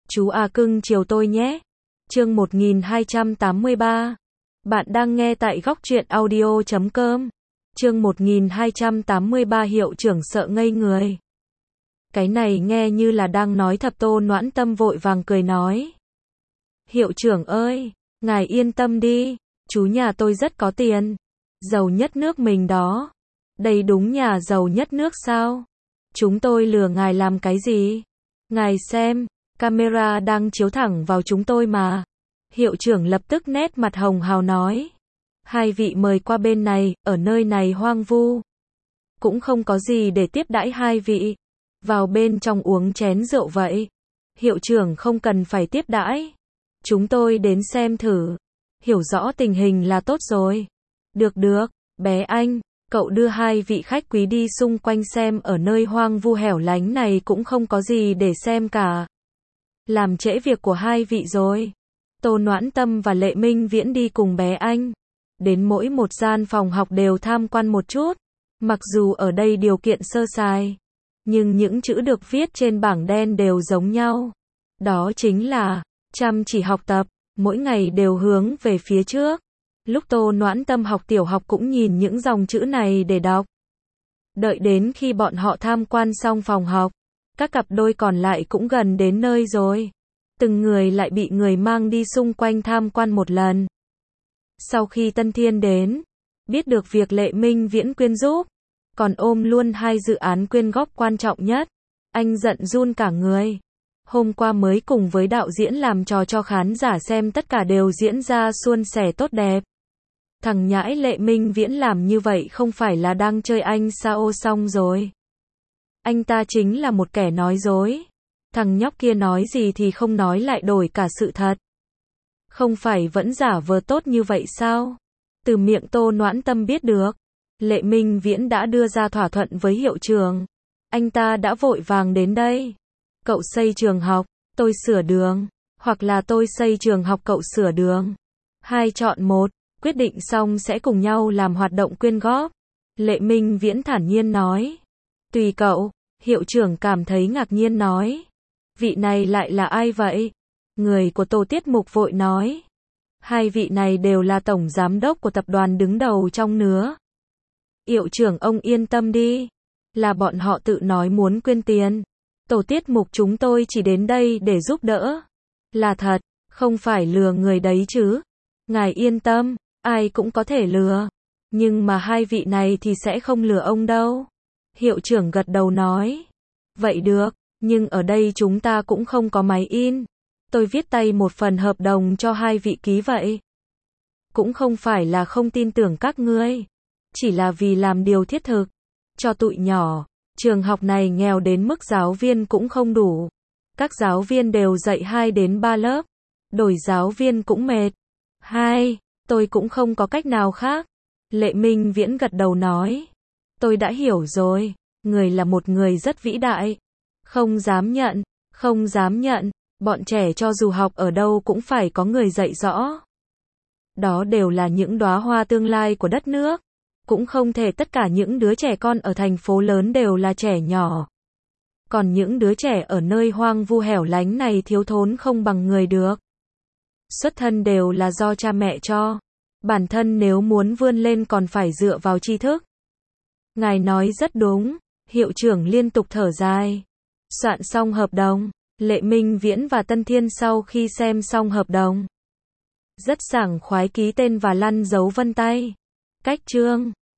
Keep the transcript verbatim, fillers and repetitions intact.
Chú à cưng chiều tôi nhé. Chương một nghìn hai trăm tám mươi ba. Bạn đang nghe tại góc truyện audio chấm com. Chương một nghìn hai trăm tám mươi ba hiệu trưởng sợ ngây người. Cái này nghe như là đang nói thật. Tô Noãn Tâm vội vàng cười nói. Hiệu trưởng ơi, ngài yên tâm đi, chú nhà tôi rất có tiền. Giàu nhất nước mình đó. Đây đúng nhà giàu nhất nước sao? Chúng tôi lừa ngài làm cái gì? Ngài xem, camera đang chiếu thẳng vào chúng tôi mà. Hiệu trưởng lập tức nét mặt hồng hào nói. Hai vị mời qua bên này, ở nơi này hoang vu. Cũng không có gì để tiếp đãi hai vị. Vào bên trong uống chén rượu vậy. Hiệu trưởng không cần phải tiếp đãi. Chúng tôi đến xem thử. Hiểu rõ tình hình là tốt rồi. Được được, bé anh, cậu đưa hai vị khách quý đi xung quanh xem, ở nơi hoang vu hẻo lánh này cũng không có gì để xem cả. Làm trễ việc của hai vị rồi. Tô Noãn Tâm và Lệ Minh Viễn đi cùng bé anh. Đến mỗi một gian phòng học đều tham quan một chút. Mặc dù ở đây điều kiện sơ sài, nhưng những chữ được viết trên bảng đen đều giống nhau. Đó chính là chăm chỉ học tập, mỗi ngày đều hướng về phía trước. Lúc Tô Noãn Tâm học tiểu học cũng nhìn những dòng chữ này để đọc. Đợi đến khi bọn họ tham quan xong phòng học, các cặp đôi còn lại cũng gần đến nơi rồi. Từng người lại bị người mang đi xung quanh tham quan một lần. Sau khi Tân Thiên đến, biết được việc Lệ Minh Viễn quyên giúp, còn ôm luôn hai dự án quyên góp quan trọng nhất, anh giận run cả người. Hôm qua mới cùng với đạo diễn làm trò cho khán giả xem, tất cả đều diễn ra suôn sẻ tốt đẹp. Thằng nhãi Lệ Minh Viễn làm như vậy không phải là đang chơi anh sao xong rồi. Anh ta chính là một kẻ nói dối. Thằng nhóc kia nói gì thì không nói lại đổi cả sự thật. Không phải vẫn giả vờ tốt như vậy sao? Từ miệng Tô Noãn Tâm biết được, Lệ Minh Viễn đã đưa ra thỏa thuận với hiệu trưởng. Anh ta đã vội vàng đến đây. Cậu xây trường học, tôi sửa đường. Hoặc là tôi xây trường học, cậu sửa đường. Hai chọn một. Quyết định xong sẽ cùng nhau làm hoạt động quyên góp. Lệ Minh Viễn thản nhiên nói. Tùy cậu. Hiệu trưởng cảm thấy ngạc nhiên nói. Vị này lại là ai vậy? Người của tổ tiết mục vội nói. Hai vị này đều là tổng giám đốc của tập đoàn đứng đầu trong nước. Hiệu trưởng ông yên tâm đi. Là bọn họ tự nói muốn quyên tiền. Tổ tiết mục chúng tôi chỉ đến đây để giúp đỡ. Là thật, không phải lừa người đấy chứ. Ngài yên tâm, ai cũng có thể lừa. Nhưng mà hai vị này thì sẽ không lừa ông đâu. Hiệu trưởng gật đầu nói. Vậy được, nhưng ở đây chúng ta cũng không có máy in. Tôi viết tay một phần hợp đồng cho hai vị ký vậy. Cũng không phải là không tin tưởng các ngươi. Chỉ là vì làm điều thiết thực. Cho tụi nhỏ, trường học này nghèo đến mức giáo viên cũng không đủ. Các giáo viên đều dạy hai đến ba lớp. Đổi giáo viên cũng mệt. Hai, tôi cũng không có cách nào khác. Lệ Minh Viễn gật đầu nói. Tôi đã hiểu rồi. Người là một người rất vĩ đại. Không dám nhận, không dám nhận. Bọn trẻ cho dù học ở đâu cũng phải có người dạy rõ. Đó đều là những đóa hoa tương lai của đất nước. Cũng không thể tất cả những đứa trẻ con ở thành phố lớn đều là trẻ nhỏ. Còn những đứa trẻ ở nơi hoang vu hẻo lánh này thiếu thốn không bằng người được. Xuất thân đều là do cha mẹ cho. Bản thân nếu muốn vươn lên còn phải dựa vào tri thức. Ngài nói rất đúng. Hiệu trưởng liên tục thở dài. Soạn xong hợp đồng, Lệ Minh Viễn và Tân Thiên sau khi xem xong hợp đồng, rất sảng khoái ký tên và lăn dấu vân tay. Cách chương